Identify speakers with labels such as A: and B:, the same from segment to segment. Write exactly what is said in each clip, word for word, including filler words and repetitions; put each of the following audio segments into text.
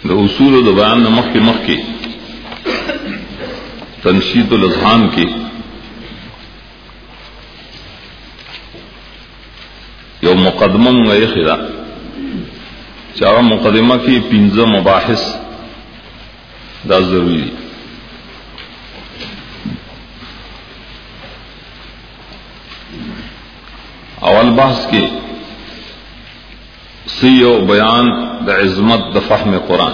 A: د اصول د بیان مخ کې مخ کې تنشید الاذهان کې یو مقدمه مې خلا چې هغه مقدمه کې پنځه مباحث دا ضروری دي. اول بحث کې سیو بیان د عظمت د فهم قرآن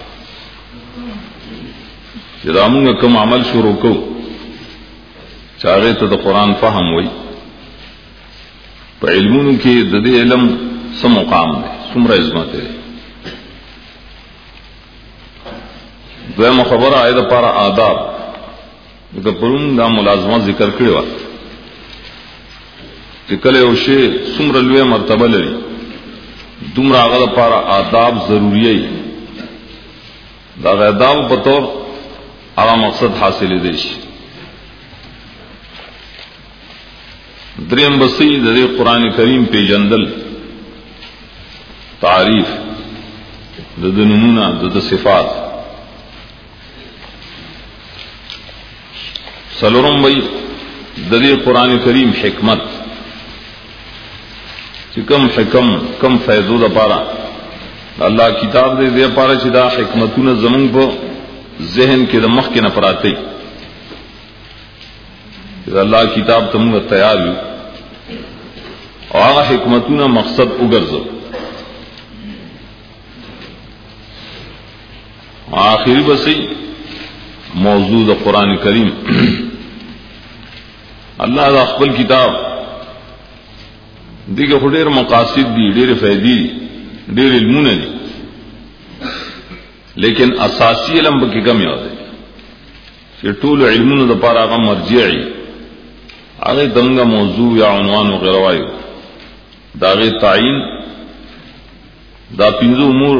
A: چې دا موږ کوم عمل شروع کوو چې هغه ته د قرآن فهم وي په علمونو کې د دې علم څه مقام دی څومره عظمت دی. دویمه خبره آیت لپاره آداب د پرون دا ملازمه ذکر کړی و چې کله یو شی څومره لوی مرتبه لري دومره هغه لپاره آداب ضروری دي. دا آداب په تور هغه مقصد حاصل دي شي. دریم بسی د قرآن کریم پیژندل تعریف د نمونه د صفات. سلورم وی د قرآن کریم حکمت چې کم حکم کم فیضو د پاره الله کتاب دې دې پاره چې دا حکمتونه زمونږ په ذهن کې د مخ کې نه پراته دي. الله کتاب ته موږ تیار یو او هغه حکمتونه مقصد وګرځو. آخری بسی موضوع د قرآن کریم الله دا خپل کتاب دیگه خودیر مقاصد دی ډېر فائدې دي ډېر علمونه دي لیکن اساسی علم به کم یاد دي چې ټول علمونو د پاره هغه مرجعي هغه دمغه موضوع یا عنوان وغیرہ وایو داغه تعین دا پنځه امور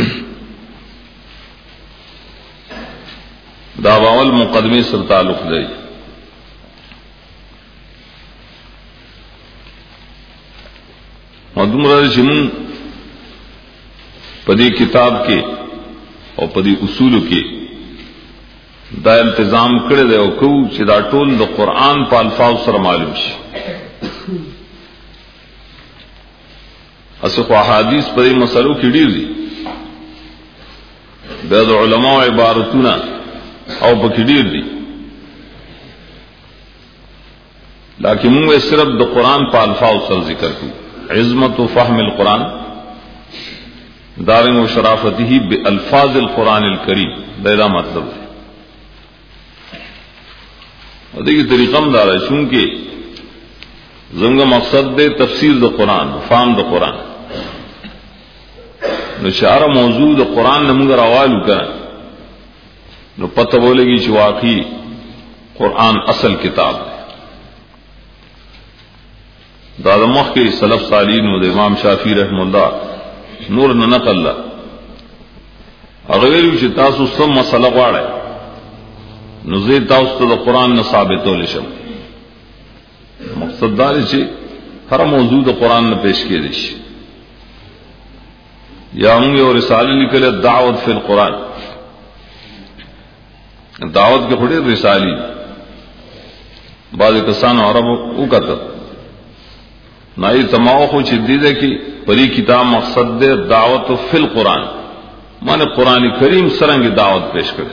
A: دا اول مقدمه سره تعلق لري. مدمره چې مون په دې کتاب کې او په دې اصولو کې دا التزام کړی دی او کو چې دا ټول د قرآن په الفاظ سره معلوم شي. اسخو احادیث په دې مسلو کې ډیر دي د علماء عبارتونه او په کې ډیر دي لکه موږ صرف د قرآن په الفاظ سره ذکر کوو. عظمت و فهم القرآن دارن و شرافته بالفاظ القرآن الکریم دا مطلب ہے. اور دیکھیے طریقہ دار ہے چونکہ زنگ مقصد دے تفسیر د قرآن فهم د قرآن نو شعر موضوع د قرآن نمونگر اوالو کرن نو پتہ بولے گی چې واقعی قرآن اصل کتاب ہے. دا د مخ کې سلف صالحین او د امام شافعی رحم الله نور نه نقل الله هغه ویلو چې تاسو سم مسله غواړئ نو زه تاسو ته د قرآن نه ثابتول شم. مقصد دا دی چې هر موضوع د قرآن نه پیش کېږي شي. یا موږ یو رساله لیکله دعوت فی القرآن دعوت کې خوري رسالې بعض کسان عربو وکړه نای تماو خو چې دې ده کې پری کتاب مقصد دے دعوت فی القرآن معنی قرآن کریم سرنگ دعوت پیش کرے.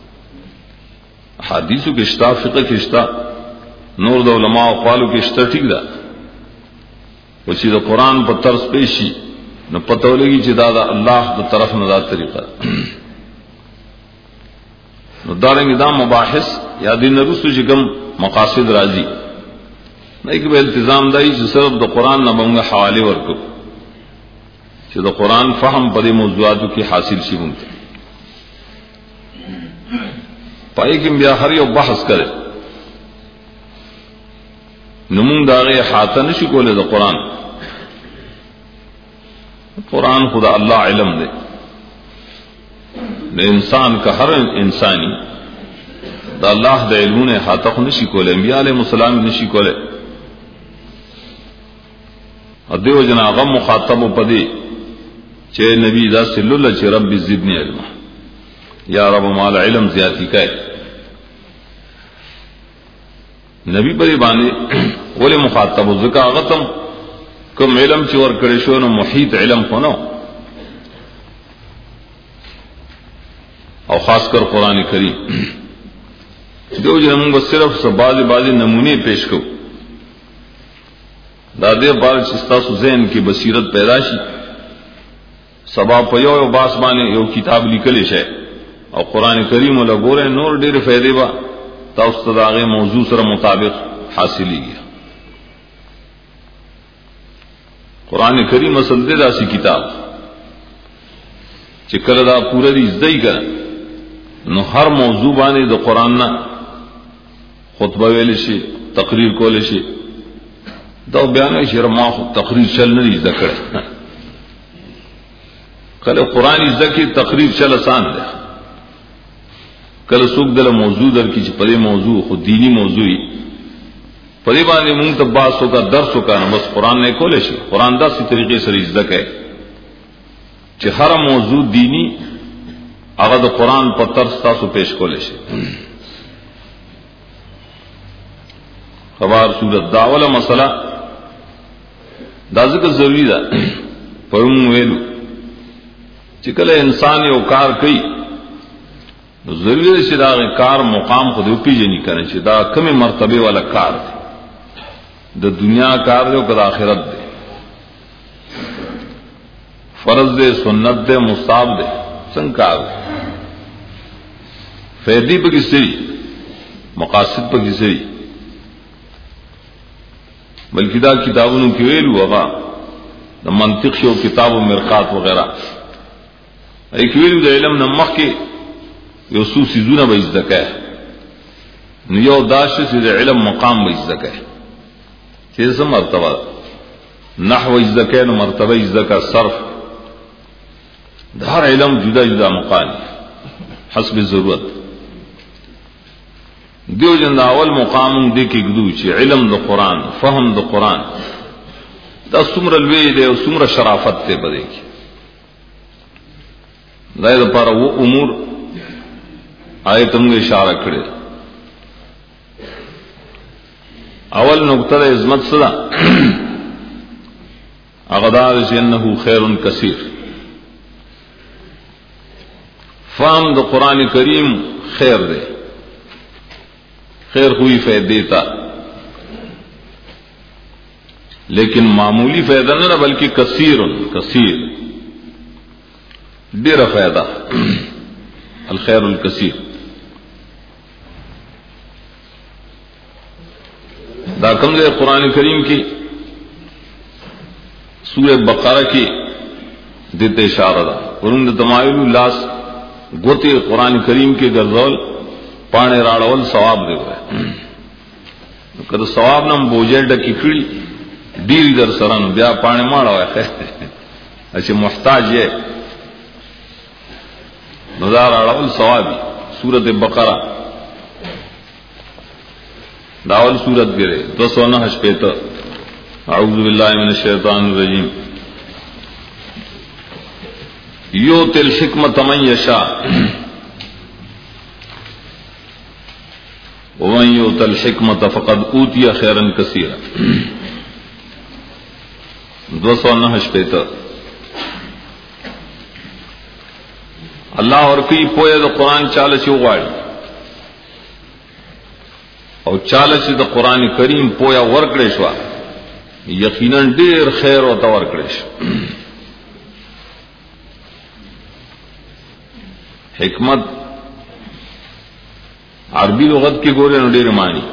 A: حدیثو کې شتا فقہ کې شتا نور د علماء اقوالو کې شتا ٹھیک ده او چې د قرآن په طرز پیشي نو پته ولګي چې دا د الله د طرف نه دا طریقه نو دارنګ دا مباحث یا دین رسو چې کوم مقاصد راځي نه کې به التزام دای چې صرف د قرآن نه موږ حواله ورکو چې د قرآن فهم په دې موضوعاتو کې حاصل شي. مونږ پای کې بیا هر یو بحث کړي نو موږ دا غي حاته نشي کولای. د قرآن قرآن خدا الله علم دی د انسان کا هر انسانی دا الله د علمونه حاته نشي کولای. انبیاء علیهم السلام نشي کولای. ا دیو جنا غم مخاطب پدی چې نبی دا صلی الله چې رب زدنی علم یا رب مال علم زیاتی کای نبی پر باندې ولې مخاطب زکا غتم کوم علم چې ور کړی شو نو محیط علم خو نو او خاص کر قران کریم دیو جن موږ صرف سباز بازي نمونه پیش کو دا دې بار چې تاسو ذهن کې بصیرت پیدا شي سبا په یو باس باندې یو کتاب لیکل شي او قران کریم ولا ګوره نور ډېر فائدې با تاسو ته داغه موضوع سره مطابق حاصلېږي قران کریم اصل دې داسي کتاب چې کله دا پوره دې ځای کړه نو هر موضوع باندې د قران نه خطبه ویل شي تقریر کول شي دا بیان شي ما خو تقریر چل نه ذکر کله قرآنی ذکی تقریر چل آسان ده کله څوک دل موضوع در کی چې پرې موضوع خو دینی موضوعي پرې باندې مونږ ته باسو کا درسو کا بس قرآن نه کول شي قرآن داسې طریقې سره ذکر چې هر موضوع دینی هغه د قرآن په طرز تاسو پیش کول شي خبر صورت داوله مسله دا ذکر ضروری ده پرم ویلو چې کله انسان یو کار کوي نو ضروری ده چې دا کار مقام خو دې پیژني کنه چې دا کومه مرتبه والا کار دی د دنیا کار دی او د آخرت دی فرض دی سنت دی مستحب دی څنګه کار فائدې په کې سری مقاصد په کې سری بلکې دا کتابونو کې ویلو هغه د منطق شو کتاب او مرقات وغیرہ ای کې ویلو د علم نمخ کې یو څو سيزونه به ذکر نو یو داشه چې د علم مقام به ذکر چې څه مرتبه نحو ذکر نو مرتبه ذکر صرف د هر علم جدا جدا مقام حسب ضرورت دیو جن اول مقام دې کې ګدو چې علم د قران فهم د قران دا څومره لوی دی او څومره شرافت ته بده کی دا لپاره و امور آیت موږ اشاره کړې اول نقطه د عظمت سره اغدار انه خیر کثیر فهم د قران کریم خیر دی خیر ہوئی فائدے تا لیکن معمولی فائدہ نہ بلکہ کثیر کثیر ډیر فائدہ الخير الكثير دا کوم دی قران کریم کی سورہ بقرہ کی دته اشاره ده ورند تمایل لاس غوتی قران کریم کې ګرځول پانے راړول ثواب دی وای کله ثواب نم بوجل ډکی کړي ډیر در سره بیا پانے ماړه وای چې محتاج یې نظر راړول ثوابي سورۃ بقرہ داول سورۃ ګره دو سو نهه شپته اعوذ بالله من الشیطان الرجیم یؤتی الحکمت من یشاء ومن یؤت الحکمت فقد اوتی خیرا کثیرا دو سو نهه شپته الله اور کی پوهه د قران چاله چې وغواړي او چاله چې د قران کریم پوهه ورکړې شو یقینا ډیر خیر او تور کړې شو حکمت عربی لغت کې ګورې نو ډېر معنی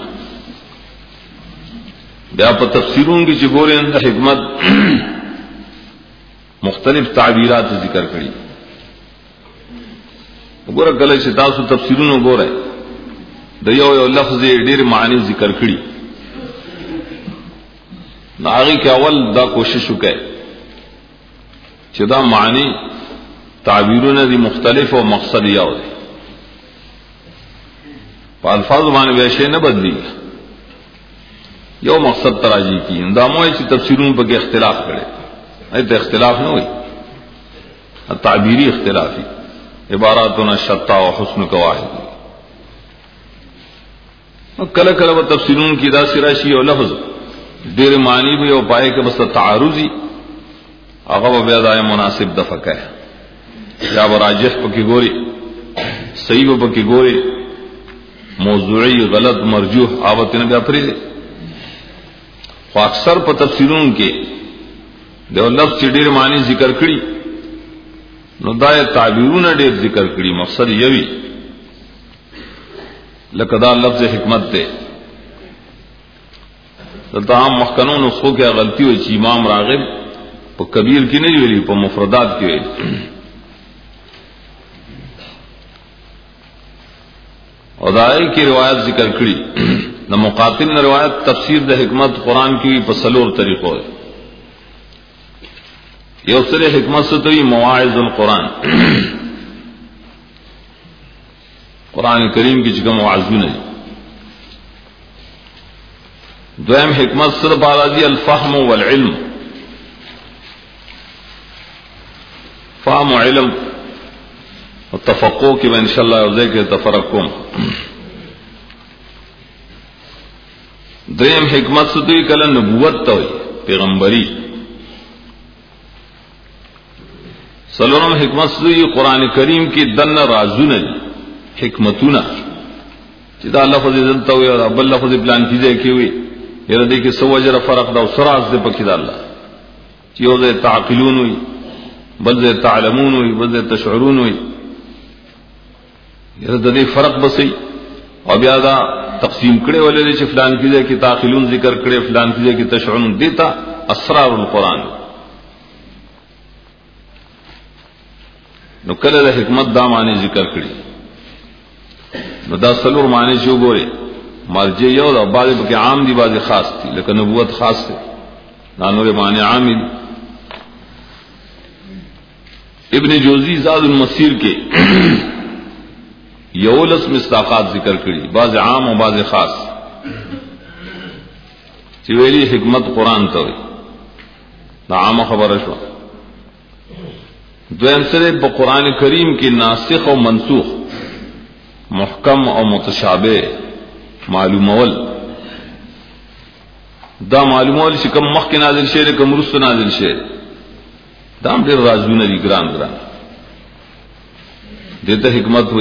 A: بیا په تفسیرونو کې چې ګورې د حکمت مختلف تعبیرات ذکر کړي وګوره کله چې تاسو تفسیرونو ګورئ د یو یو لفظ ډېر معنی ذکر کړي نو هغه کې اول دا کوشش وکړئ چې دا معنی تعبیرونه دي مختلف او مقصد یو دی په الفاظ باندې به شی نه بدلی یو مقصد تراجی کی دا موي چې تفسیرونو په کې اختلاف کړي ایته اختلاف نه وي تعبیری اختلافی عباراتنا شتا و حسن قواعد کله کله و تفسیرون کی دا سراشی او لفظ دیر معنی بھی او پائے کہ بس تعارضی هغه بیا دای مناسب دفقه یا براجح پکې ګوري صحیح پکې ګوري موضوعی غلط مرجوح آوت نه بیا پرې خو اکثر په تفسیرونو کې د لفظ چې ډیر معنی ذکر کړي نو دای تعبیرونه ډیر ذکر کړي مقصد یوي لکه دا لفظ حکمت ده دلته هم مخکنون خو کې غلطي وي چې امام راغب په کبیر کې نه ویلي په مفردات کې ویلي او دای کی روایت ذکر کړي د مقاتل نه روایت تفسیر د حکمت قران کې په سلور طریقو ده یو سره حکمت ستوي مواعظ القرآن قرآن کریم کی جگہ موعظون ہے دویم حکمت سر بارازی الفهم والعلم فهم و علم والتفقو کی میں انشاءاللہ عرضے کے تفرقم دریم حکمت ستوی کل نبوت توی پیغمبری سلورم حکمت ستوی قرآن کریم کی دن رازون ہے حکمتونه چې دا لفظ دلته وي او بل لفظ پلان کیږي کی وي یره دې کې سو وجر فرق دا سراز دې پکې دا الله چې یو دې تعقلون وي بل دې تعلمون وي بل دې تشعرون وي یره دې فرق بسې او بیا دا تقسیم کړي ولې چې فلان کیږي کې تعقلون ذکر کړي فلان کیږي کې تشعرون دیتا اسرار القرآن نو کله د حکمت دا معنی ذکر کړي نو دا سلور معنی چې وګوري مرجع یو دا بعض په عام دي بعض خاص دي لکه نبوت خاص دي دا نور معنی عام دي ابن جوزی زاد المسیر کې یولس مصداقات ذکر کړي بعض عام او بعض خاص چې ویلي حکمت قران ته وي دا عام خبره شو دویم سره په قران کریم کې ناسخ او منسوخ محکم او متشابه معلومول دا معلومول چې کوم مخکې نازل شوی کوم وروسته نازل شوی دا هم ډېر رازونه دي ګران ګران دته حکمت وي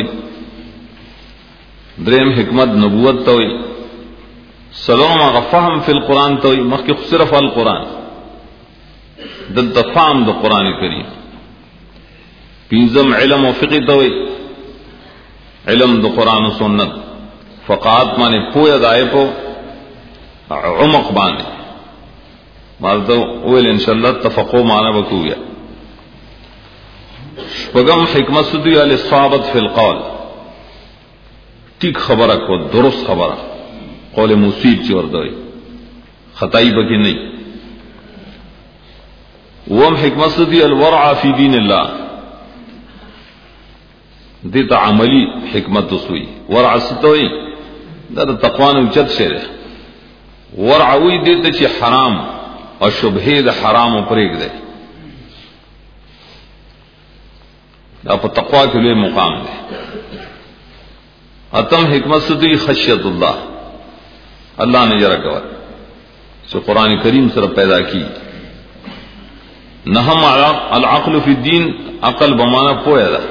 A: دریم حکمت نبوت ته وي سلام غفهم فی القرآن ته وي مخکې صرف القرآن دلته فهم د قران کریم پنځم علم او فقه ته وي علم د قرآن و سنت فقات مانے پویا دائے پو عمق بانے مالتا اویل انشاءاللہ تفقو مانا بکویا شپگم حکمت سدوی الاصابت فی القول ٹھیک خبرہ کو درست خبرہ قول مصیب چی وردوئی خطائی بکی نہیں وم حکمت سدوی الورع فی دین اللہ دیتا عملی حکمت سوئی ورع ستوئی دا دا تقوان اوچت شیرے ورع وی دیتا چی حرام اور شبہی دا حرام و پریگ دے دا پا تقوی کے لئے مقام دے اتم حکمت ستوئی خشیت اللہ اللہ نے جرہ کور سو قرآن کریم سر پیدا کی نہم العقل فی الدین عقل بمانا پویا دا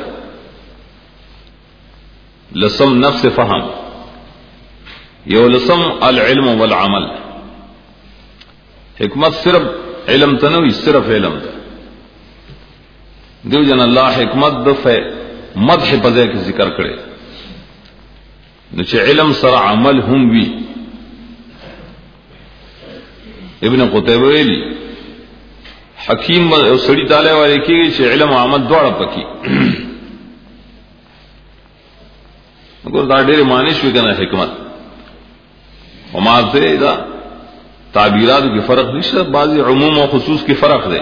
A: لسم نفس فهم یو لسم العلم والعمل حکمت صرف علم تنوی صرف علم تا دیو جن اللہ حکمت دفع مدح پزے کے ذکر کرے نچے علم سر عمل ہم وی ابن قتیبہ ویلی حکیم سڑی تالے والے کی گئی چے علم و عمل دوڑا پکی اگر دا ډېر معنی شوی کنه حکمت وما ته دا تعبیرات کې فرق نشته بعضی عموم او خصوص کې فرق دی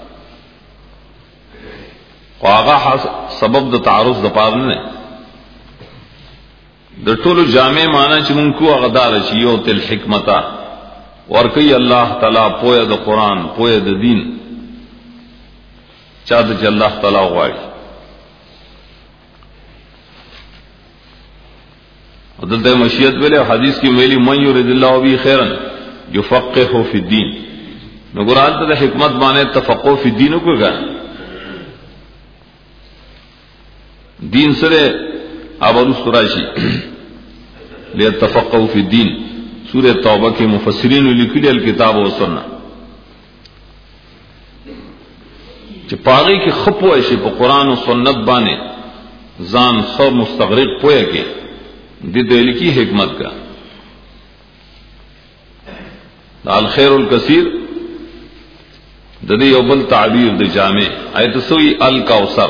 A: واغه سبب د تعارض د پاره نه د ټولو جامع معنی چې مونږ کو غدار شي یو تل حکمتا ورکی الله تعالی پوهه د قران پوهه د دین چاته چې الله تعالی غواړي. دلته مشیت ویله حدیث کې ویلي من یرید الله به خیرا یفقهه فی الدین. نو قرآن ته د حکمت باندې تفقه فی الدین وکړه. دین سره اول سوراشی لیتفقهوا فی الدین. سورہ توبہ کے مفسرین لیکلي الکتاب و سنت چې پاغي کې خپو شي په قرآن او سنت باندې ځان خو مستغرق پوهه کې د دې لیکي حکمت کا الخير الكثير د دې یو بل تعبیر د جامع ایت سوی الکوثر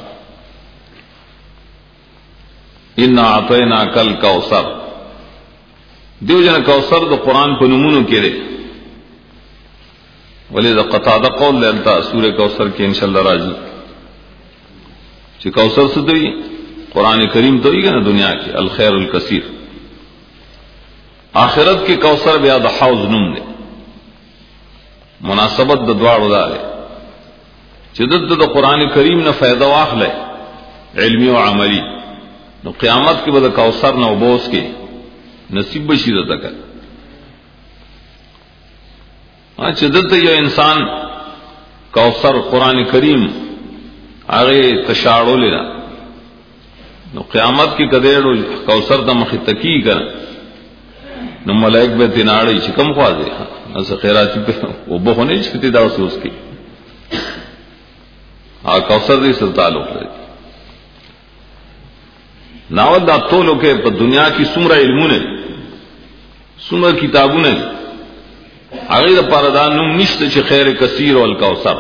A: ان اعطیناک الکوثر. دیو جن کوثر د قرآن په نمونو کې لري ولې د قطاده قول لتا سورہ کوثر کې ان شاء الله راځي چې کوثر څه دی قرآن کریم ته یې کنه دنیا کې الخير الكثير. آخرت کې کوثر بیا د حوض نوم دی. مناسبت د دواړو ده چې د قرآن کریم نه فائدہ واخلې علمی او عملی. نو قیامت کې به د کوثر نه وبوس کې نصیب بشي ده تک ا چې دلته یو انسان کوثر قرآن کریم هغه تشاړول نه نو قیامت کې کډېړو کوثر د مخ تکی کړه نو ملائک به تناړي چې کوم خواځي اس خیراتی په وبونه چې ته دا اوسوس کې ا کوثر دې سره تعلق لري. ناول دا ټولو کې په دنیا کې څومره علمونه څومره کتابونه هغه د پردان نوم نشته چې خیر کثیر او الکوثر.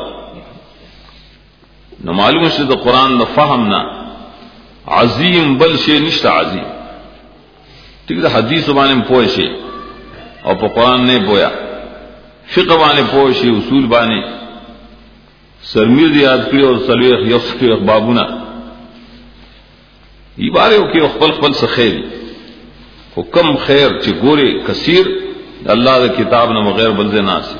A: نو معلومه شته د قران د فهم نه عظیم بل شی نشته عظیم. ټیک ده حدیث باندې پوه شي او په قران نه پویا فقہ باندې پوه شي اصول باندې سرمیر یاد کړی او صلیح یوسف بابونه ایبارو کې خپل خپل څه خیر حکم خیر چې ګوري کثیر الله د کتاب نه بغیر بل ځای ناس.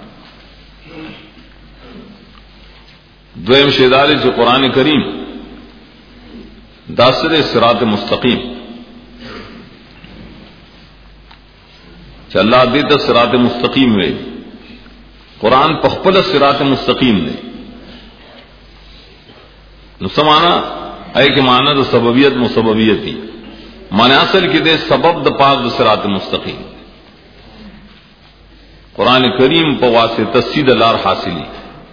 A: دویم شیدار چې قران کریم داسره صراط مستقیم چې الله دې ته صراط مستقیم وي. قران په خپل صراط مستقیم دی. نو سمانا اے کہ معنی د سببیت مسببیت دی معنی اصل کې د سبب د پاک د صراط مستقیم. قرآن کریم په واسطه سیده لار حاصلی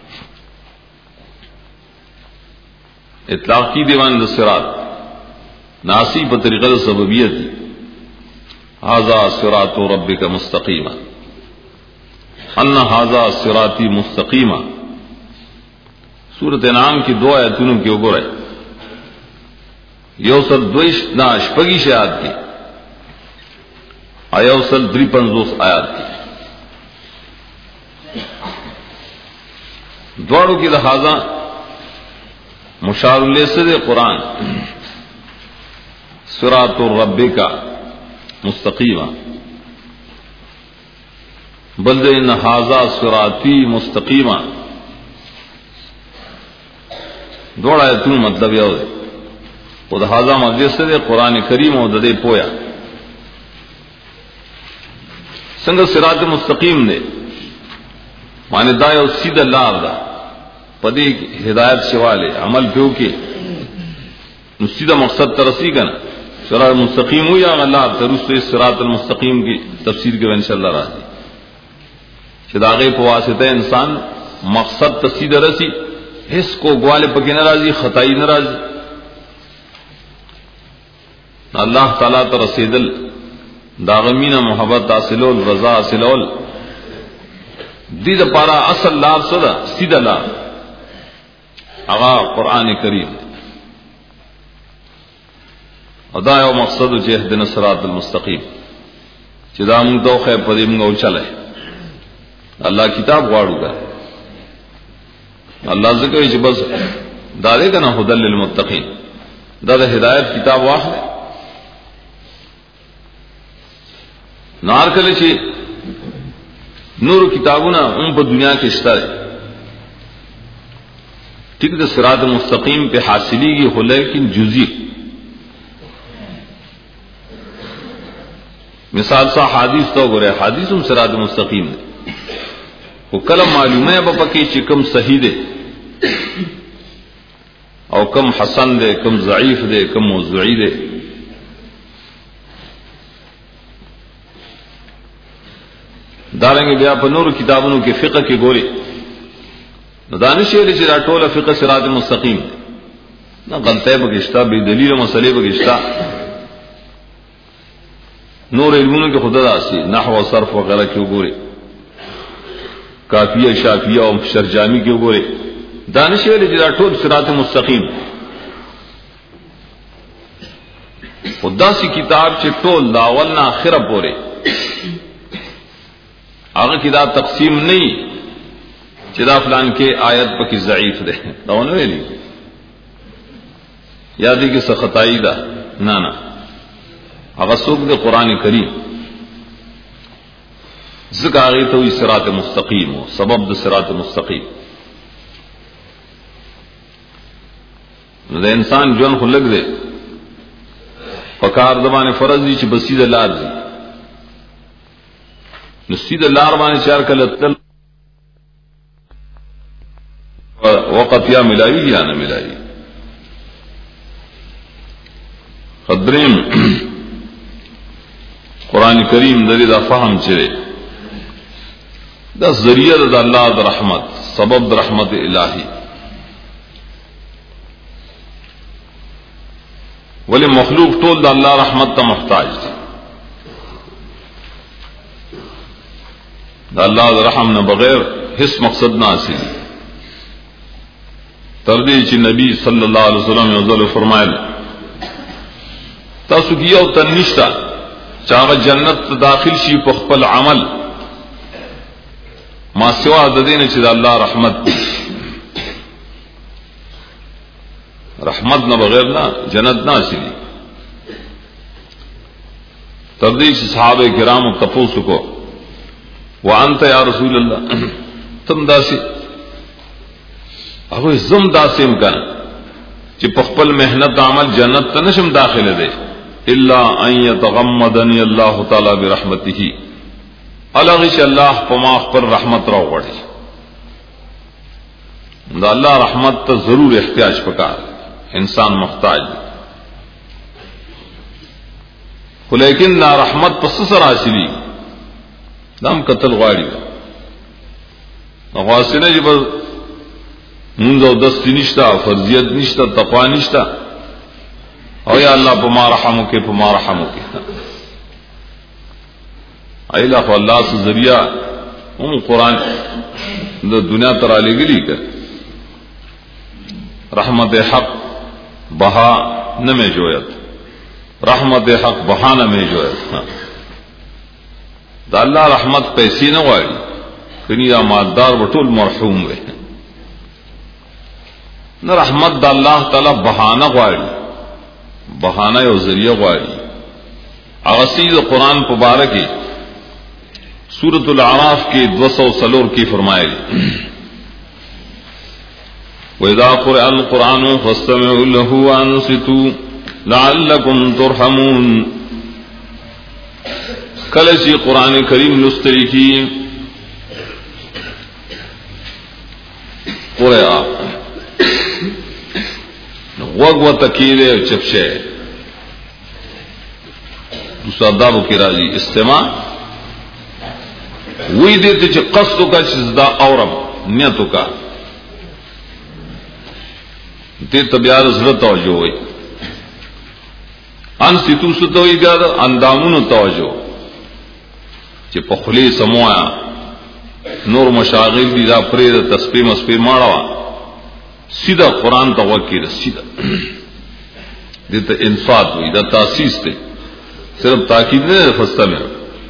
A: اطلاق کی دیوان د صراط ناسی په طریقه د سببیت دی. هذا صراط ربک مستقیما ان هذا صراطی مستقیما. سورۃ انعام کی دو آیتونو کې وګورئ یوصل دویش نا شپگی شیعات کی ایوصل دری پنزوس آیات کی دوارو کی لحاظہ مشار لیسد قرآن صراط الرب کا مستقیمہ بلد ان حاضہ صراطی مستقیمہ دوڑا ہے تو مطلب یہ ہوئے او د هاذا مجلس د قران کریم او د دې پویا څنګه صراط مستقیم دی معنی دا یو سیده لار ده پدې هدایت شواله عمل پیو کې نو سیده مقصد ترسي کنه صراط مستقیم او یا الله ترسته صراط المستقیم کی تفسیر کې ان شاء الله راځي چې داغه په واسطه انسان مقصد ته سیده رسی هیڅ کو غواله پکې ناراضي خدای ناراضي اللہ تعالیٰ تا رسیدل داغمین محبت حاصلول رضا حاصلول دی دا پارا اصل لار صدا سیدہ لار اغا قرآن کریم ادا یو مقصد چې اهدنا الصراط المستقیم چې دا موږ دوخه پدې موږ چلے الله کتاب غواړو دا الله ذکر چې بس دا دې کنه هدل للمتقین دا د هدایت کتاب واخله نار کله چې نور کتابونه هم په دنیا کې شته ٹھیک ہے صراط مستقیم پہ حاصلی کی ہو لیکن جزئی مثال سا حدیث تو گرے حدیث ہم صراط مستقیم دے وہ کلم معلوم ہے اب پکی چکم صحیح دے او کم حسن دے کم ضعیف دے کم موضوعی دے داریں گے بیا پر نور کتابوں کے فقہ کے گورے دانش علی چرا ٹول فقہ صراط مستقیم نہ غلطے بگشتہ بے دلیل مسئلے بگشتہ نور علموں کے خدا سے نحو و صرف وغیرہ کیوں گورے کافیہ شافیہ اور شرجامی کیوں گورے دانش علی چرا ٹول صراط مستقیم خدا سی کتاب چ ٹول داول نہ آخر پورے آگے کتاب تقسیم نہیں چدا فلان کے آیت پکی ضعیف دے دونوں نہیں یادی کی سختائی دا نہ نہ اگر سوک دے قرآن کریم ذکر آگے تو صراط مستقیم ہو سبب دے صراط مستقیم دے انسان جون خو لگ دے پکار دبان فرض دی چی بسید لار دی نسید لار بانے چار کلتل وقت یا ملائی یا نہ ملائی قدرین قرآن کریم دری دا فہم چرے دا ذریعہ دا اللہ دا رحمت سبب دا رحمت الہی ولی مخلوق ٹول دا اللہ رحمت تا محتاج دی دا اللہ دا رحم نہ بغیر حس مقصد نہ حاصل تردی چی نبی صلی اللہ علیہ وسلم یوزل فرمائل تاسو کیا و تنشتا چاہا جنت داخل شی پخپل عمل ما سوا ددین چی دا اللہ رحمت رحمت نہ بغیر نہ جنت نہ حاصلی تردی چی صحابہ کرام تپوس کو وانت یا رسول اللہ تم داسی اب زم داسیم کن چی پخپل محنت عمل جنت تنشم داخل دے الا ان یتغمدنی اللہ تعالی برحمتہ الغش اللہ پماخ پر رحمت رو پڑی دا اللہ رحمت تا ضرور احتیاج پکار انسان محتاج لیکن نا رحمت پس سر حاصلی دام قتل غاڑی غاسنے جب منذ او دستی نشتا فرضیت نشتا تقوی نشتا او یا اللہ پما رحمو کے پما رحمو کے ایلا خو اللہ سے ذریعہ ام قرآن دا دنیا ترالے گلی کر رحمت حق بہا نمی جویت رحمت حق بہا نمی جویت دا اللہ رحمت پیسی نہ غاڑی کنی یا مالدار بطول مرحوم گئے نہ رحمت دا اللہ تعالی بہانہ غواړي بہانہ یو ذریعہ غواړي اغسید قرآن مبارک سورۃ الاعراف کے دو سو سلور کی فرمائے وَإِذَا قُرِئَ الْقُرْآنُ فَاسْتَمِعُوا لَهُ وَأَنصِتُوا لَعَلَّكُمْ تُرْحَمُونَ کلچی قرآن کریم لستری کی قرآن وگ و تکیلے چپشے دوسرا دابو کی راضی استماع وہی دیتے چھ قصدو کا چیزدہ اورم نیتو کا دیتا بیار زر توجہ ہوئی ان ستو ستوئی بیار اندامون توجہ چھ پخلی سمویا نور مشاغل دی دا پرید تسپیم اسپیم ماروا سیدھا قرآن تا وکی دا سیدھا دیتا انصات ہوئی دا تاسیس تے صرف تاکید نہیں فستا میں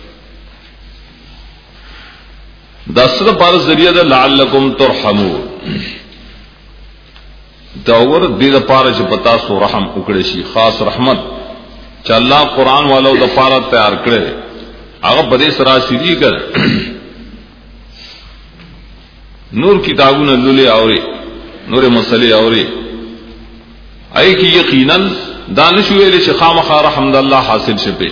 A: دا صرف پار ذریعہ دا لعلکم ترحمون دا اور دیتا پارا چھ پتا سو رحم اکڑے شی خاص رحمت چا اللہ قرآن والا دا پارا تیار کرے آگا بدے سراسی دی کر نور کتابون اللولے آورے نور مسئلے اوري ای کی یقینا دانش ویل چې خامخا رحمت الله حاصل شپه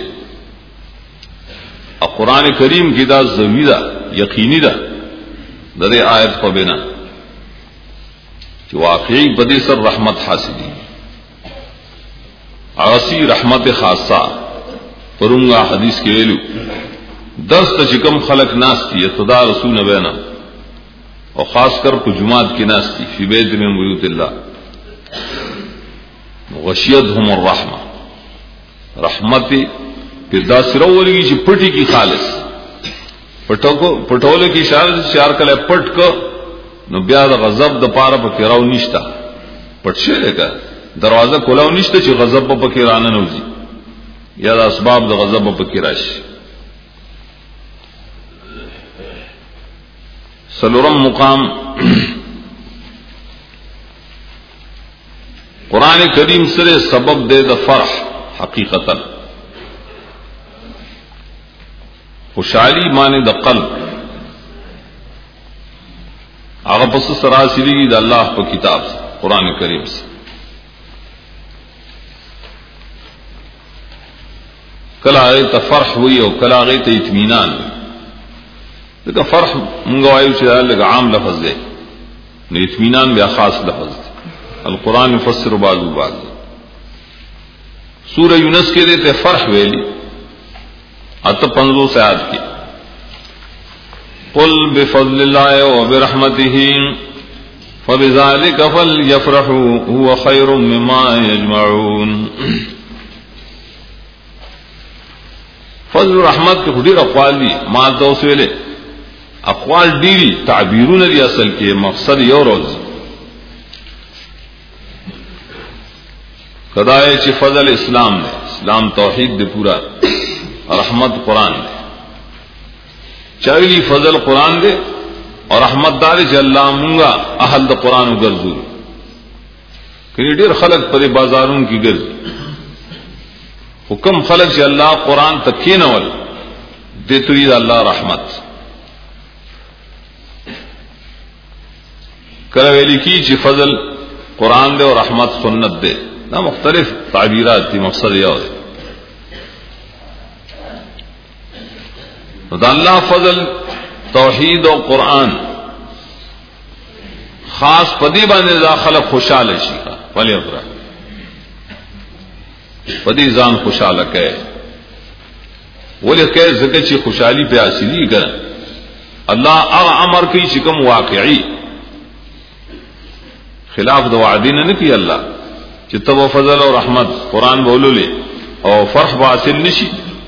A: او قران کریم کی دا زویدا یقینی دا د دې آیت په بنا چې واقعي بدی سر رحمت حاصلي اسی رحمت خاصه پرونگا حدیث کې ویلو دست چکم خلق ناستی اتدا رسول بینا اور خاص کر کو جماعت کی ناستی فی بیت من بیوت اللہ غشیتهم الرحمہ رحمت پھر دا سرولی کی پٹی کی خالص پٹولے کی اشارہ چار کلے پٹ کو نو بیا دا غضب دا پارا پا کراو نشتا پٹ شیرے کا دروازہ کلاو نشتا چی غضب پا کرانا نوزی یا دا اسباب دا غضب پا کراشی سلورم مقام قرآن کریم سرے سبب دے دا فرح حقیقتا خوشحالی مانے دا قلب آغا پس سراسلی گی دا اللہ پا کتاب سے قرآن کریم سے کلا آگے تا فرح ہوئی اور کلا آگے تا اطمینان ہوئی لیکن فرح منگوائیو چاہا لگا عام لفظ دے نے اطمینان بیا خاص لفظ دے القرآن مفسر بعضو بعض سورہ یونس کے دیتے فرح ویلی ات پنزو سے آیات کی قل بفضل اللہ وبرحمته فبذلك فليفرحوا هو خير مما يجمعون فضل رحمت کے خودی اقوال دی ما توسویلے اقوال ڈیری تعبیرون دی اصل کے مقصد یو روز قدائے چی فضل اسلام دے اسلام توحید دے پورا رحمت قرآن دے چاویلی فضل قرآن دے اور رحمت دار چی اللہ منگا اہل دا قرآن گرزور کہ ڈیر خلق پر بازاروں کی گرز حکم خلق چی اللہ قرآن تکین اول دے تو یہ اللہ رحمت کرویلی کی چی فضل قرآن دے اور رحمت سنت دے نا مختلف تعبیرات تھی مقصد یہ دے دا اللہ فضل توحید و قرآن خاص پدی باندې دا خلق خوشاله شي ولی ابرا پدی ځان خوشاله کړي ولی کړي ځکه چې خوشحالي په اصلي کړه الله هغه امر کوي چې کوم واقعي خلاف د وعدین نه کوي الله چې تو فضل او رحمت قرآن بولولې او فرح حاصل نشي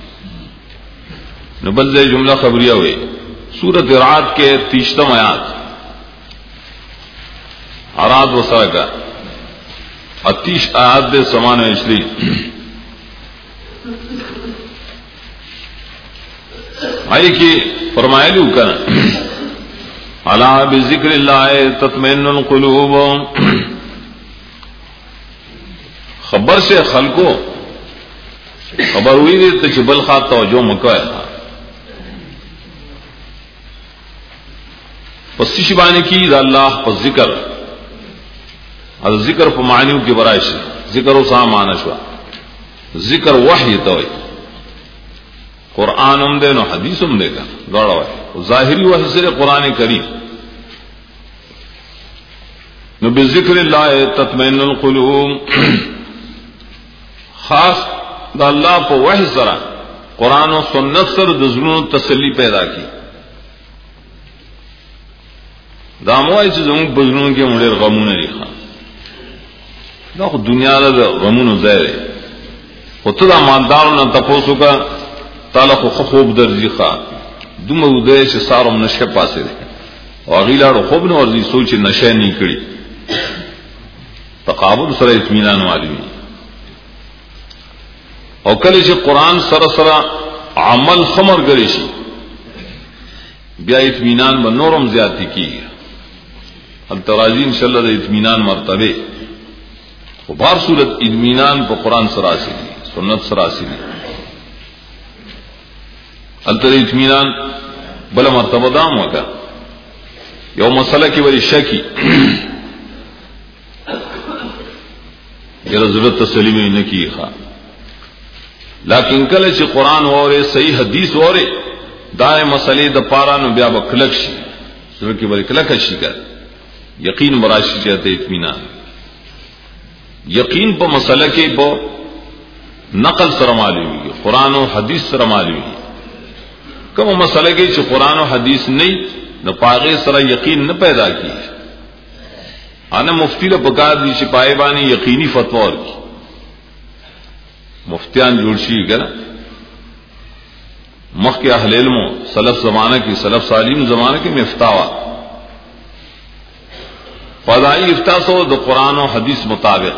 A: نو بل ځای جمله خبریه وي سورۃ رعد کے تیسرم آیات اراد وسره کا اتیش آیات دے سمان اسلی آئی کی فرمائلو کنا الا بذکر اللہ تطمئن القلوب خبر سے خلقو خبر ہوئی دے تو چبل خواہ توجہ مکہ ہے پس شبانی کی دا اللہ پس ذکر از ذکر پا معنیو کی برائش ذکر و سا معنی شوا ذکر وحی توئی قرآن ام دے نو حدیث ام دے گا گوڑا وحی ظاہری وحی سر قرآن کریم نو بذکر اللہ تطمئن القلوب خاص دا اللہ پا وحی سرا قرآن و سنت سر دزلون تسلی پیدا کی داموائی چیز امون بزرون کے مڑیر غمون ریخا دا خود دنیا دا غمون زیر ہے خود تا مالدارو نا تپوسو کا تالا خو خوب درزی خوا دوم او چه سارم نشه پاسه ده او اغیلارو خوب نورزی سوچ نشه نی کری تقابل سر اطمینان معلومی او کلی چه قرآن سر سر عمل خمر گریشی بیا اطمینان با نورم زیادتی کی التراجی انشاءاللہ دا اطمینان مرتبه و بار صورت اطمینان پا قرآن سراسی دی سنت سراسی دی التر اطمینان بلا مرتبه دام وکا یو مسئلہ کی ولی شکی یہ ضرورت تسلیم نہ کی خا لیکن کله چې قران وره صحیح حدیث وره دای مسلې د پارا نو بیا بکلک شي سره کې بل کلک شي کړ یقین مراشی چاہتے اطمینان یقین په مسله کې په نقل سره معلومي قران او حدیث سره معلومي کوم مسله کې چې قران او حدیث نه نو پاغه سره یقین نه پیدا کیږي انا مفتی له بګار دي چې پای باندې یقیني فتوا ورکړي مفتیان جوړ شي ګره مخکې اهل علم سلف زمانہ کې سلف صالحین زمانہ کې مفتاوا فضائی افتاء سو د قرآن و حدیث مطابق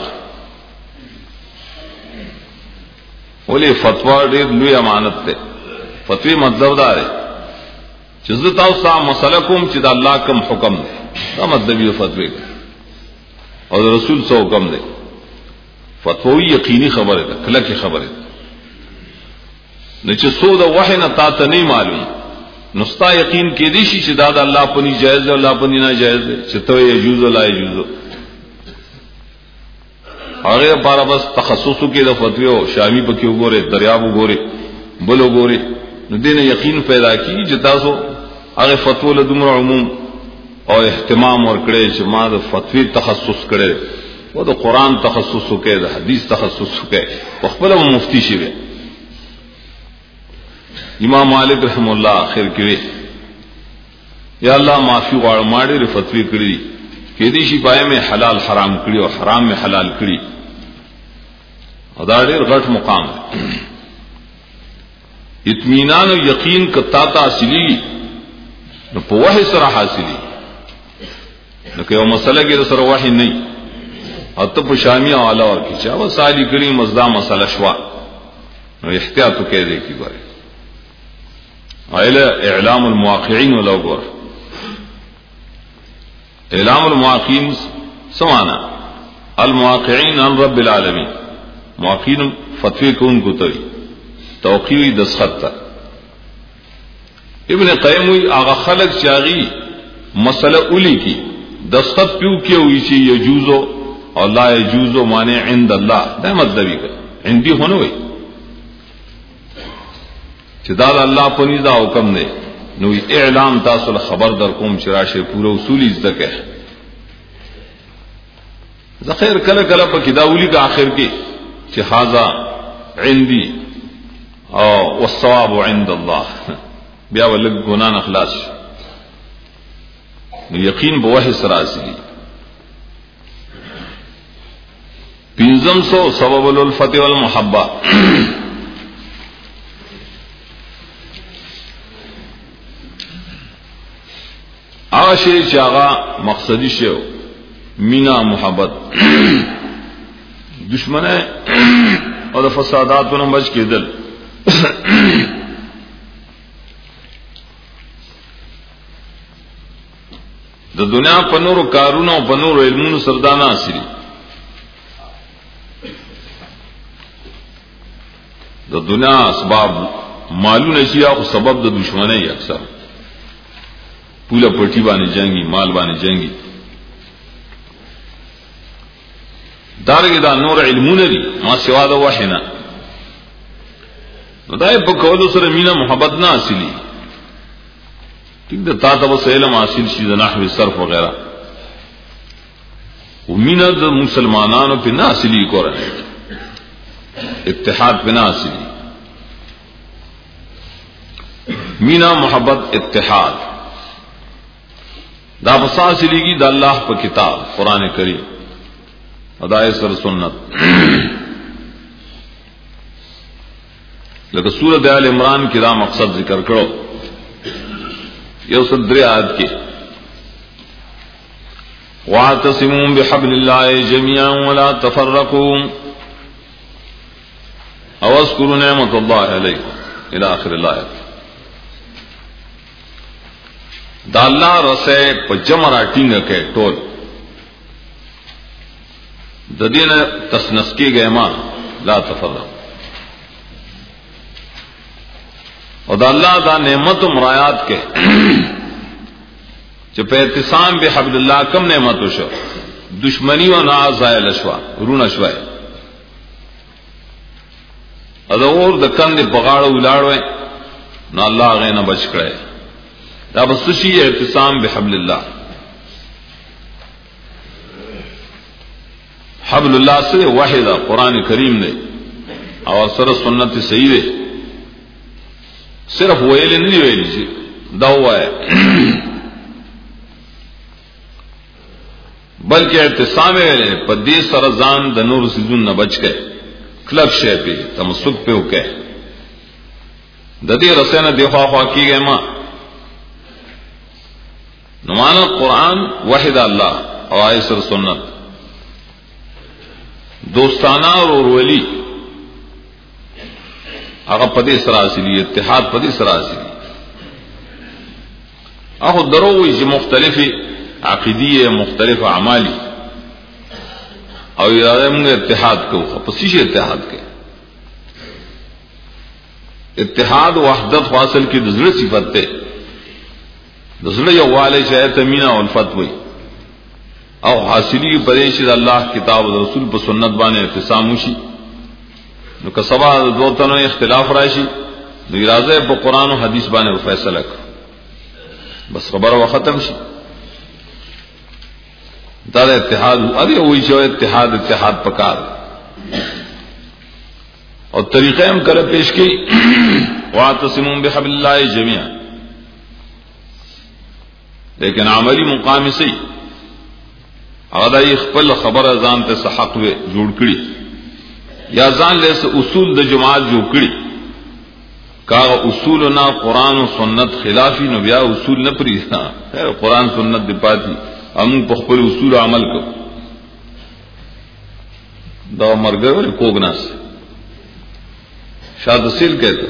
A: ولی فتوا ډیر لوی امانت ده فتوی مطلب دا ده چې زه تاسو ته مسله کوم چې د الله کوم حکم ده دا مطلب یې فتوی او رسول سو حکم ده فتوی یقینی خبره ده کله کې خبره ده نه چې سو د وحی نه تا ته نه معلوم نستا یقین کې دي شي چې دا د الله پني جائز او الله پني نه جائز دي چې ته یجوز ولا یجوز هغه لپاره بس تخصصو کې د فتوی او شامی په کې وګوره دریاب وګوره بل وګوره نو دینه یقین پیدا کیږي چې تاسو هغه فتوا له دومره عموم او اهتمام ورکړي چې ما د فتوی تخصص کړي او د قران تخصص وکړي د حدیث تخصص وکړي په خپل مفتی شي امام مالک رحم الله اخر کې یا الله معافي غواړم ما ډېر فتوی کړې کې دې شي پای مې حلال حرام کړی او حرام مې حلال کړی او دا ډېر غټ مقام اطمینان او یقین کتا تا اصلي نو په وحي سره حاصلي نو که یو مسله کې سره وحي نه او ته په شامی او اعلی ورکی چې او سالی کړي مزدا مسله شوا نو احتیاط وکړي دې کی ګوره اعلام المواقعین ولو ګور اعلام المواقعین سمانا المواقعین عن رب العالمین مواقعین فتوی کون کو توي توقیوی دسخط تا ابن قیم وی آغا خلق چاغي مسئلہ اولی کی دسخط پیو کیو ایسی یجوزو اور لا یجوزو مانے عند اللہ دا مطلبی کر عندی ہونوئی چې دا الله پنځ دا حکم دی نو اعلام تاسو خبر در کوم چې راشه پوره اصول زده کې ذخیر کله کله په کې دا ولي کا اخر کې چې هاذا عندي او والصواب عند الله بیا ولګ ګنا نه خلاص نو یقین به وحی سره اصلي پنځم سو سبب الفتح والمحبه هغه شی چې هغه مقصدی شی مینا محبت دشمنه او د فساداتونو بچ کېدل د دنیا په نورو کارونو او په نورو علمونو سردانه اصلي د دنیا اسباب مالونه شي او سبب د دشمنه یې اکثر پولا پټی باندې جنگي مال باندې جنگي دارګه دا نور علمونه دي ما سوا د وحینا نو دای په کولو سره مینا محبت نه حاصلي ټیک د تا ته وسه علم حاصل شي د نحوی صرف وغیرہ و مینا د مسلمانانو په نه حاصلي کورنه اتحاد په نه حاصلي مینا محبت اتحاد دا بساس لیگی دا اللہ پا کتاب قرآن کریم ادائے سر سنت لکہ سورۃ آل عمران کی دا مقصد ذکر کرو یہ صدر آیت کی وَاعْتَصِمُوا بِحَبْلِ اللَّهِ جَمِيعًا وَلَا تَفَرَّقُوا وَاذْكُرُوا نِعْمَةَ اللَّهِ عَلَيْكُمْ إلى آخر الآیت دا اللہ رسے پا جمع راٹینگ کے ٹول دا دین تسنسکی گئے ماں لا تفرق اور دا اللہ دا نعمت و مرایات کے جو پہ اعتصام بحبل اللہ کم نعمت و شو دشمنی و ناز زائل اشوا رون اشوائے اذا اور د کند په غاړه ولاړوي نو الله غي نه بچ کړي. دا بس شي اعتصام بحبل الله. حبل الله سے واحد قرآن کریم نے اور سر سنت صحیح ہے. صرف ویل نہیں ویلی جی دا ہوا ہے بلکہ اعتصام ہے پدی سرزان د نور سجن نہ بچ گئے کلب شے پہ تمسک پہ ہو کے ددی رسین دفاع خواہ کی گئے ماں نمانا قرآن واحد اللہ اور آئسر سنت دوستانہ اور ولی اگر پدی سراسلی اتحاد پدی سراسلی اخو دروی جی مختلفی عقیدی مختلف اعمالی اور ارادہ منگ اتحاد کو پسیش اتحاد کے اتحاد وحدت حاصل کی دزل صفت تے دزل یوالے چاہے تمینہ والفت ہوئی او حاصلی پریشد اللہ کتاب رسول پر سنت بانے اعتصاموشی نو کہ سبا دو تنو اختلاف راشی نو ارادہ پر قرآن و حدیث بانے فیصلہ کر بس خبر و ختم شی دادا اتحاد ارے وہی جو اتحاد اتحاد پکار اور طریقے ہم کر پیش کی واعتصموا بحبل اللہ جميعا لیکن عملی مقام سے اغدائی خپل خبر ازان تے حق وے جوڑ کڑی یا ځان له اصول د جماعت جو کړي کا اصولنا قرآن و سنت خلافی نو بیا اصول نه پری قرآن سنت دی پاتی ہم په خپل اصول عمل کو دا مرګ کوګناس شاد سیل کہتے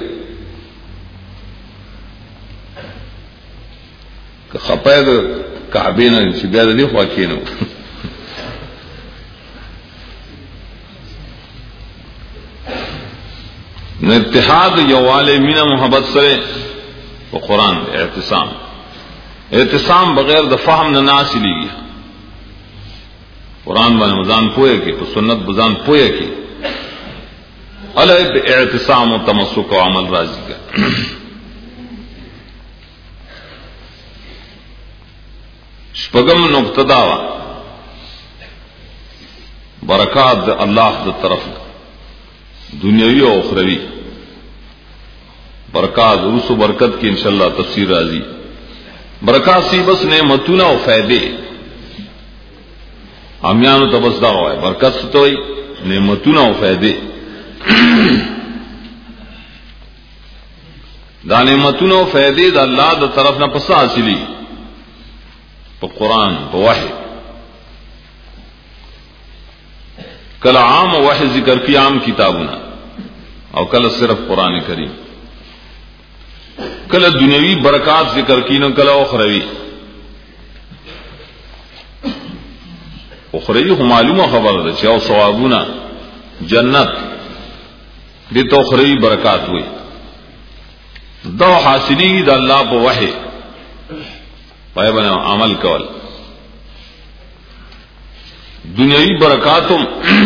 A: کہ خپید کعبین چې بیا د دې خوا کینو نو اتحاد یوالے مینا محبت سرے و قرآن اعتصام اعتصام بغیر د فهم نہ ناسلی گیا قرآن باندې مزان پوئے کی تو سنت بزان پوئے کی علیہ اعتصام و تمسک و عمل راضی کا شپگم نقطداوا برکات اللہ د طرف دنیاوی و اخروی برکات روس و برکت کی انشاءاللہ تفسیر راضی برکات سی بس نعمتون و فائدے امیان و تبسدہ ہوا ہے برکت ستوئی نعمتون و فائدے دا نعمتون و فائدے دا اللہ دا طرف نہ پسا حاصلی پا قرآن پا وحی کل عام وحی ذکر کی عام کتابنا اور کل صرف قرآن کریم کل دنیاوی برکات ذکر کی نو کل اخروی اخروی کو معلوم خبر ہے چاہو ثوابنا جنت دی تو اخروی برکات ہوئی دو حاصلی دا اللہ پا وحی پائے بنا عمل کول دنیاوی برکاتم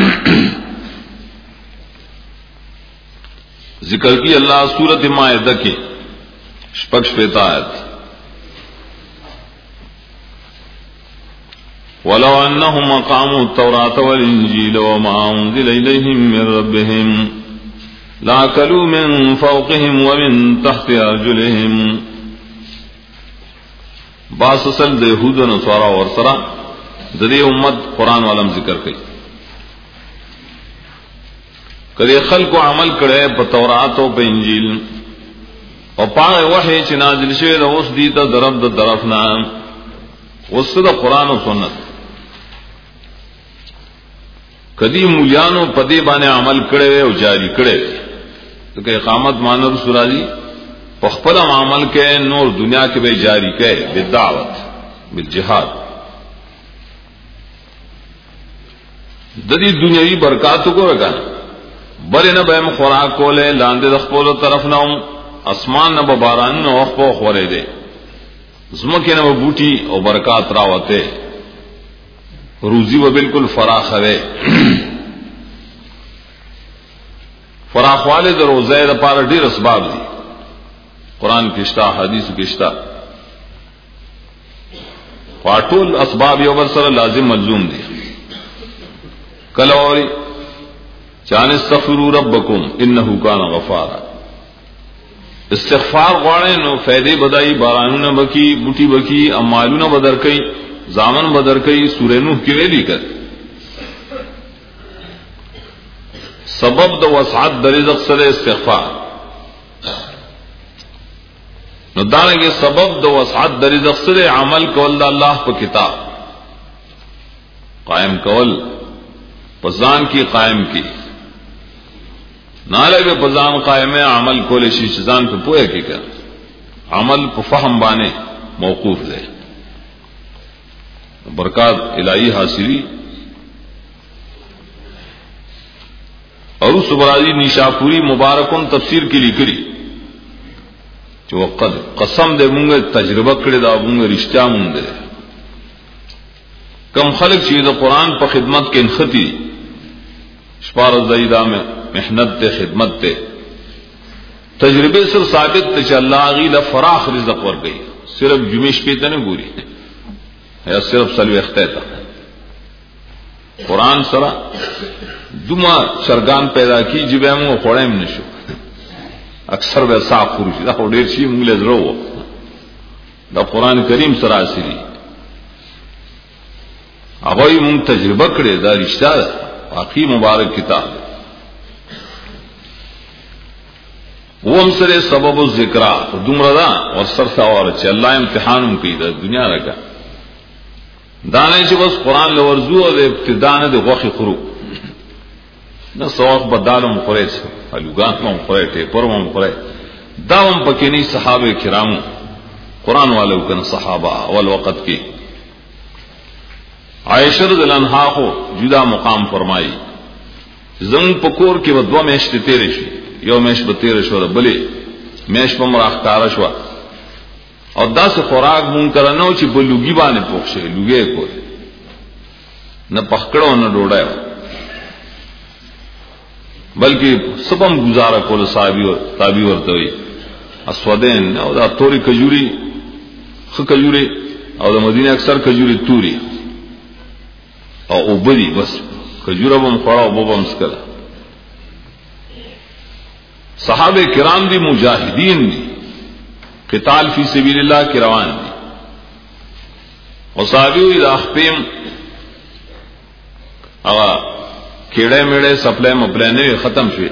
A: ذکر کی اللہ سورت مائدہ کے شپکش پیتا آیت وَلَوْ أَنَّهُمْ أَقَامُوا التَّوْرَاةَ وَالْإِنْجِيلَ وَمَا أُنْزِلَ إِلَيْهِمْ مِنْ رَبِّهِمْ لَأَكَلُوا مِنْ فَوْقِهِمْ وَمِنْ تَحْتِ أَرْجُلِهِمْ باس اصل دے یہود و نصارا اور سرا ددی امت قرآن والم ذکر کئی کدی خلق و عمل کرے پا تورات و پا انجیل اور پاگے وحی چی نازل شوید اس دیتا درب دا درفنا اس دا قرآن و سنت کدی مولیانو پدی بانے عمل کرے و جاری کرے کہ اقامت مانا رسول راضی پخپل عمل کے نور دنیا کے بے جاری کے بالدعوت بالجہاد ددی دنیاوی برکاتو کو رکھا بڑے نہ بہم خوراک کو لے لاندے دخپول طرف نہ اسمان نہ باران نہ وقفو خورے دے زمکے نہ بوٹی اور برکات راوتے روزی و بالکل فراخ ہے فراخواله د روزه د پاره ډیر اسباب دي قران کې شته حدیث کې شته واټول اسباب یو بل سره لازم ملزوم دي کله اوري چان استغفروا ربکم انه کان غفارا استغفار غواړي نو فائدې بدایي بارانونه بکی بوټي بکی امالونه بدر کوي زامن بدر کوي سورې نوح کې ویلي کړ سبب د وسعت د رزق سره استغفار نو دانګه سبب د وسعت د رزق سره عمل کول د الله په کتاب قائم کول پزان کی قائم کی نالګه پزان قائمه عمل کول شي چې ځان په پوهه کې کړ عمل په فهم باندې موقوف دی برکات الہی حاصلی اور سبراجی نیشاپوری مبارکون تفسیر کی لیکلی چې وقد قسم دې مونږ تجربه کړې دا مونږ رښتیا مونږ دې کم خلق چې د قران په خدمت کې انختی شپار زیدا میں محنت ته خدمت ته تجربه سره ثابت ته چې الله غي له فراخ رزق ورکړي صرف جمعش په ته نه ګوري یا صرف سلوي اختیتا قران سره دوما شرگان پیدا کی جبه مو خوړم نشو اکثر به صاحب خروج دا ډیر شي موږ له زرو دا قران کریم سره اصلي هغه موږ تجربه کړې دا رښتیا ده واقعي مبارک کتاب ووم سره سبب الذکر دومره دا او سر سوال چې الله امتحانم کوي د دنیا راګه دانه چې بس قران لورزو او ابتداء نه د غوخي خرو نو سوق بدالم قریش الوغان مو قریش پرمم قریش داوم پکینی صحابه کرام قران والو کن صحابه اول وقت کې عائشہ رضی اللہ عنہا کو جدا مقام فرمائی زنگ پکور کې ودوا میشت تیرې شي یو میش به تیرې شو بلې میش په مراخکار شو او داسې خوراک مونږ کرنو چې بلوګي باندې پوښې لوګي کول نه پخکړو نه ډوډۍ بلکې سبم گزاره کول صحابي او تابعي ورته وي اسودین او دا توري کجوري خ کجوري او د مدینه اکثر کجوري توري او وبدي بس کجوره هم خورا او بوبم سکلا صحابه کرام دي مجاهدین دي قتال فی سبیل الله کی روان دي او صحابي الى خپم هغه کېړې مېړې سپلای مپلانې ختم شوه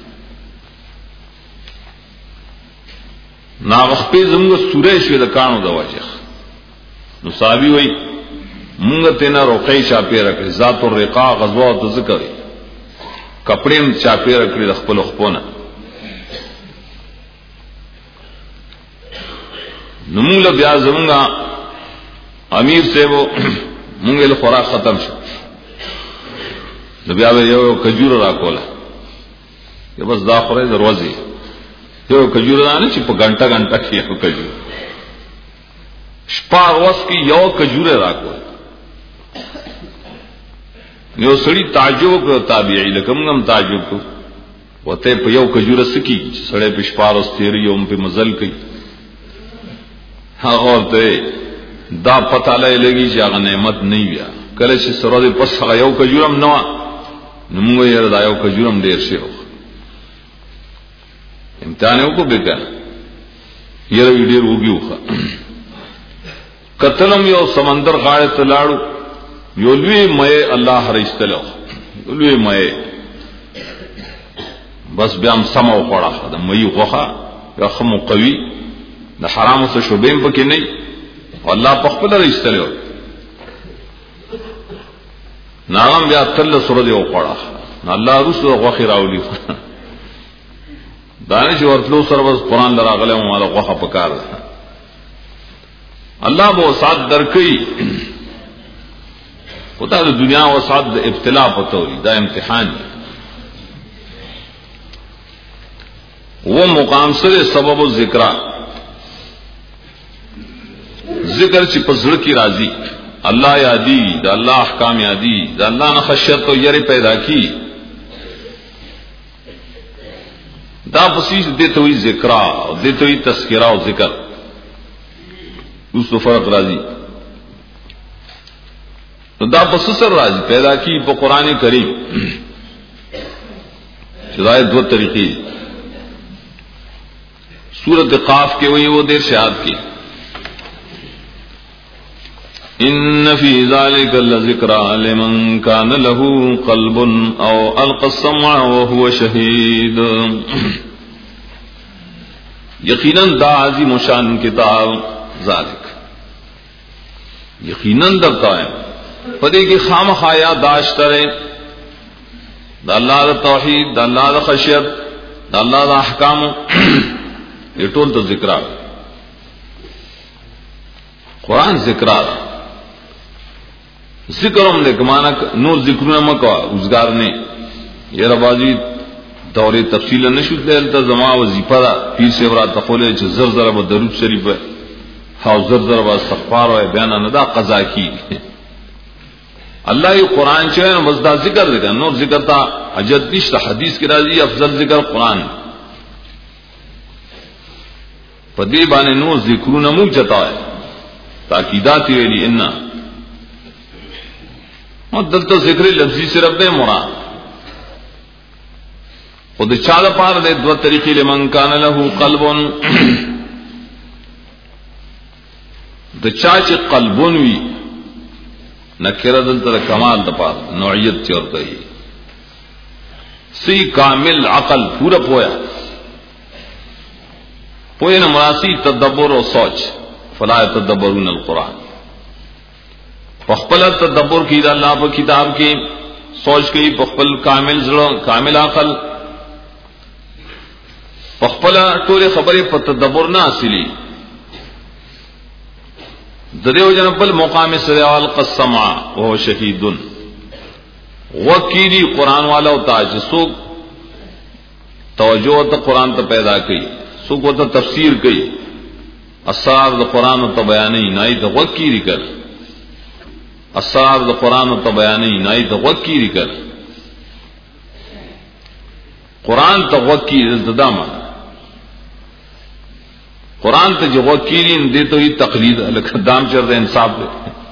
A: نا وخت زموږ سورې شوه د کانو د واجه نو صحابي وای مونږ ته نه روقې چاپې راکړي ذات الرقاع غزوه او ذکر کپړې چاپې راکړي د خپل خپونه نو موږ بیا زمونږ امیر سے وو مونږ له خوراک ختم شو نو بیا یو کجور را کوله یو بس دا خوره دروازه یو کجور نه چې په غنټه غنټه کې یو کجور شپه اوس کې یو کجور را کوله یو سړی تعجب کو تابعی لکم غم تعجب کو وته په یو کجور سکی سړی په شپه اوس تیر یو په مزل کوي هغه ته دا پتا لګي چې هغه نعمت نه وي کله چې سره دې پس هغه یو کجورم نو نو موږ یې دا یو کجورم ډیر شي امتحان یو کو بګا یره ډیر وګیوخه قتلم یو سمندر غاړه ته لاړو یو لوی مې الله رښتلو لوی مې بس بیا هم سمو خوړه د مې غوخه یا خمو قوي د حرام څخه شوبېم پکې نه والله په خپل رښتلو نام بیا تل سره دی وقړه الله رسول غوخي راولي دانش ورتلو سره بس قران لراغله مال غوخه پکار الله به وسعت درکې خدا د دنیا وسعت د ابتلا پتوري دا امتحان و مقام سره سبب الذکر ذکر چې پزړه کی راضي الله یادی دا الله احکام یادی دا الله نه خشیت او یری پیدا کی دا پسیس دیتے ہوئی ذکرہ دیتے ہوئی تذکرہ و ذکر اس تو فرق راضی تو دا پسسر راضی پیدا کی پا قرآن کریم شدایت دو طریقی سورت قاف کے ہوئی وہ دیر شہاد کی ان فی ذلک لذکرى لمن کان له قلب او القى السمع وهو شہید یقیناً دا عظیم شان کتاب ذالک یقیناً درتا ہے پدے کی خام خایا داشت رہے دا اللہ دا توحید دا اللہ دا خشیت دا اللہ دا احکام یہ ٹول تو ذکرہ قرآن ذکرہ ذکر ہم لے کمانا نور ذکرنا مکوا ازگار نے یہ ربازی دور تفصیل نشد لے تا زما وظیفہ دا پیر سے ورا تقولے چھ زر زر با درود شریف ہے ہاو زر زر با استغفار ہے بیانا ندا قضا کی اللہ یہ قرآن چاہے مزدہ ذکر دے گا نور ذکر تا حجت نشتا حدیث کی راضی افضل ذکر قرآن پدی بانے نور ذکرنا مو چتا ہے تاکیداتی ویلی انا دلتا ذکر لفظی صرف دے مراد خود چال پار دے دو طریقی لمن کان له قلب د چاچ قلبون وی نکرہ دلتا کمال دا پار نوعیت چورتا ہی سی کامل عقل پورا پویا پویا نمراسی تدبر و سوچ فلا تدبرون القرآن پخپل تدبر کی دا اللہ پر کتاب کی سوچ کی پخپل کامل زڑو کامل عقل پخپل ٹولے خبریں پر تدبر نہ حاصلی دریو جنبل مقام سریال قسما وہ شہید وکیلی قرآن والا ہوتا جسو توجہ تو قرآن تو پیدا کی سو کو تو تفسیر کی اسرار دا قرآن تو بیانی نائی تو وکیلی کر اسرار دا قرآن تو بیانی نائی تو وکیلی کر قرآن تو وکیل ددامہ قرآن تے جو وکیلین دے تو ہی تقلید الکدام چر دے انصاف دے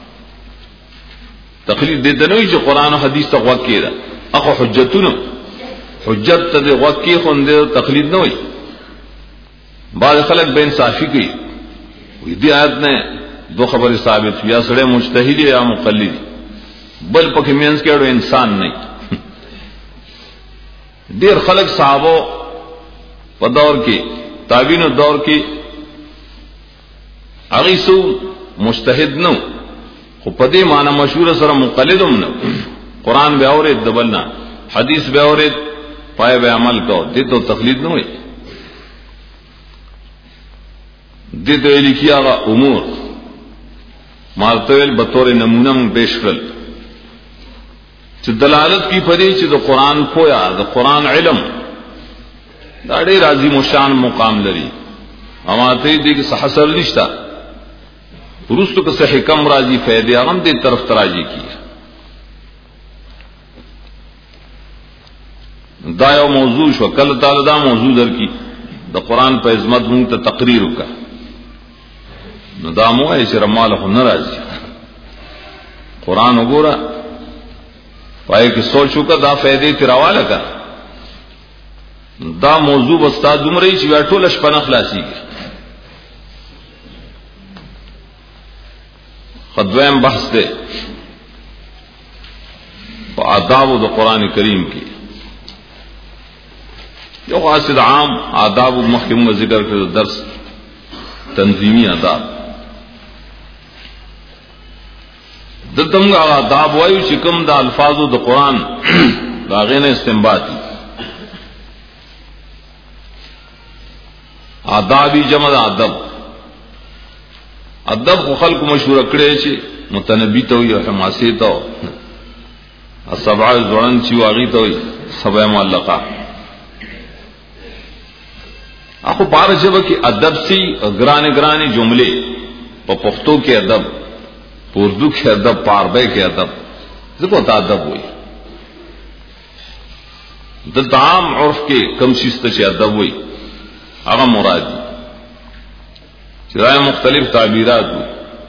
A: تقلید دے تو نہیں جو قرآن و حدیث تک وکیل اخو حجتون حجت تے وکی خون دے تقلید نہ ہوئی بعض خلق بے انصافی کی دی آیت نے دو خبر ثابت یا سڑے مجتہد یا مقلد بل پکی مینس کے انسان نہیں دیر خلق صحابوں و دور کی تابعین و دور کی اغیسو مجتہد نو خو پدی معنی مشہور سر مقلدم نو قرآن بے اورید دبلنا حدیث بے اورید پائے بے عمل کو دی تو تقلید نو ہوئی دی تو لکھی آگا امور مارتویل بطور نمونہ من پیش کرل چھ دلالت کی پدی چھ دو قرآن پویا دو قرآن علم داڑے راضی مشان مقام لری اماتے دی کہ حسر نشتا رستو کسے حکم راضی فیدے اغم دے طرف تراجی کی دا یو موضوع شو کل تعالی دا موضوع در کی دا قرآن پہ عظمت مونگ تا تقریر کا نو دا مو ایسے رمال خو نرازی قرآن اگورا پائے کہ سوچو کا دا فیدے تراوالا کا دا موضوع بستا دمرئی چی بیٹھو لشپن اخلاصی کی خدویم بحث دے آداب دا قرآن کریم کی جو قاصد عام آداب محکم و ذکر کے درس تنظیمی آداب دلتم گا آداب وایو چکم دا الفاظ دا قرآن دا غین استنباطی آدابی جمع ادب ادب کو خلق مشہور کڑے چی متنبی تو یا حماسی تو السبع زورن چی واغی تو سبع معلقہ اخو بار جب کی ادب سی گرانے گرانے جملے پا پختوں کے ادب اردو کے ادب پاربے کے ادب ذکر تا ادب ہوئی د عام عرف کې کم شیسته چې ادب وي هغه مراد دي چې راي مختلف تعبیرات دي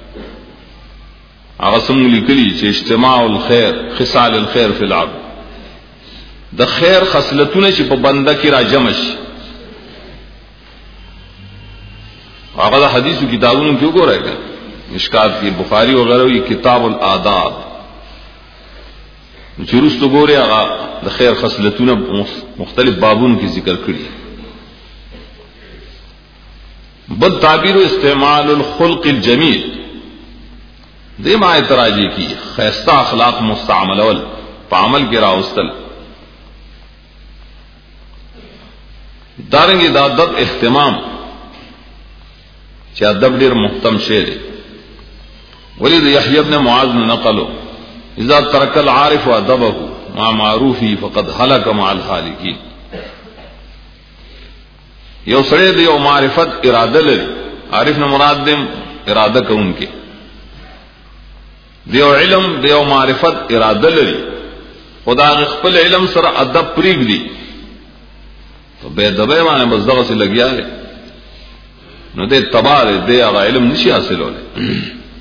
A: هغه سم لیکلي چې اجتماع الخير خصال الخير فی العبد د خیر خصلتونه چې په بنده کې را جمع شي هغه د حدیثو کتابونو کې وګورئ مشکات کی بخاری وغیرہ یہ کتاب الآداب چرست تو گورے آغا دا خیر خصلتون مختلف بابون کی ذکر کری بد تعبیر و استعمال الخلق الجمیل دے ما اعتراضی کی خیستہ اخلاق مستعمل اول پعمل کے راوستل دارنگی دا ادب اہتمام چا ادب دیر محتم شیر ولید یحیی ابن معاذ نقلو اذا ترک العارف ادبه مع معروفی فقد هلك مع الخالقین یو سړی دی یو معرفت اراده لري عارف نه مراد دیم اراده کوونکی دیو علم دیو معرفت اراده لري خدا خپل علم سره ادب پریګ دی تو بے دبه باندې بس دغه څه لګیا دی نو دې تبار دې هغه علم نشي حاصلوله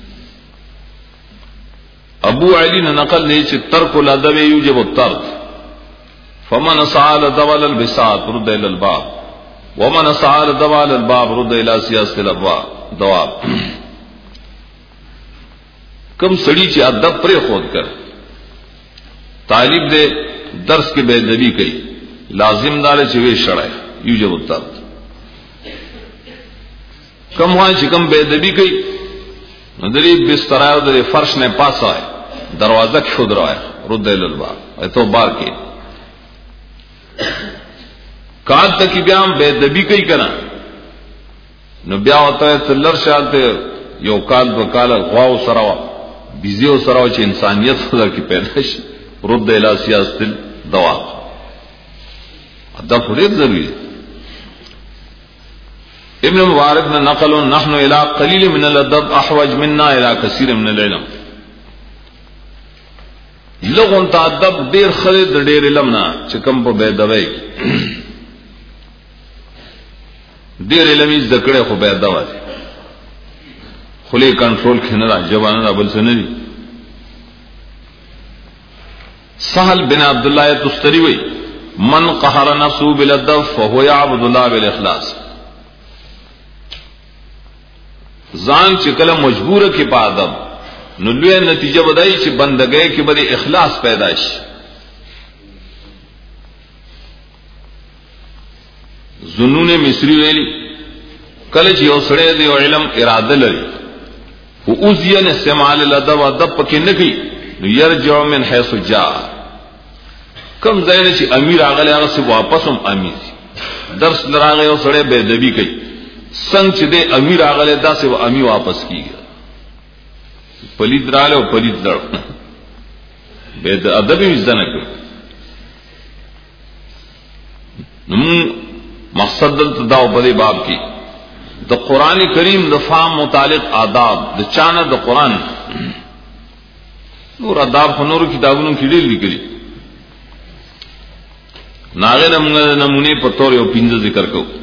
A: ابو علی نے نقل نہیں چې ترک الادب یوجب الترک فمن سال دول البساط رد الى الباب ومن سال دول الباب رد الى سیاست الابواب دواب کم سڑی چې ادب پر خود کر طالب دے درس کے بے ادبی کئی لازم دار چې وی شړای یوجب الترک کم وای چې کم بے ادبی کئی ندری بستر او د فرش نے پاس آئے دروازہ کھود رہا ہے رد الباب تو بار کے کال تک بیام بے دبی کئی کنا نو بیا ہوتا ہے تلر شالتے یو کال بکال غواو سراو بیزیو سراو چھ انسانیت خدا کی پیدائش رد الى سیاست الدوا ادب خرید ضروری ابن مبارک نے نقل نحن الى قلیل من الادب احوج منا الى کثیر من العلم لغون تا ادب دیر خرید دیر علم نا چکم پا بے دوئی دیر علمی ذکرے خو بے دوا دی خلی کنٹرول کھنرا جوان رابل سنری سہل بن عبداللہ تستری وی من قہر نفسو بالادب فہو یعبد اللہ بالاخلاص ځان چې کله مجبور کی په ادب نو لوی نتیجه بدای چې بندګۍ کې بری اخلاص پیدا شي زنون مصری ویلی کله چې یو سړی دی علم اراده لري او اوزین استعمال الادب ادب پکې نه کوي نو يرجع من حيث جاء کم ځای چې امیر هغه هغه څه واپس هم امیر درس لراغه یو سړی بے ادبی کوي څنګه چې د امیر هغه داسې و امي واپس کیږي پلید رااله او پلید لړ به د ادب یې ځنه کوي نو مقصد د داو په باب کې د قران کریم د فهم متعلق آداب د چانه د قران نور آداب خو نور کتابونو کې ډېر لیکلي ناغه نمونه په تور یو پنځه ذکر کوو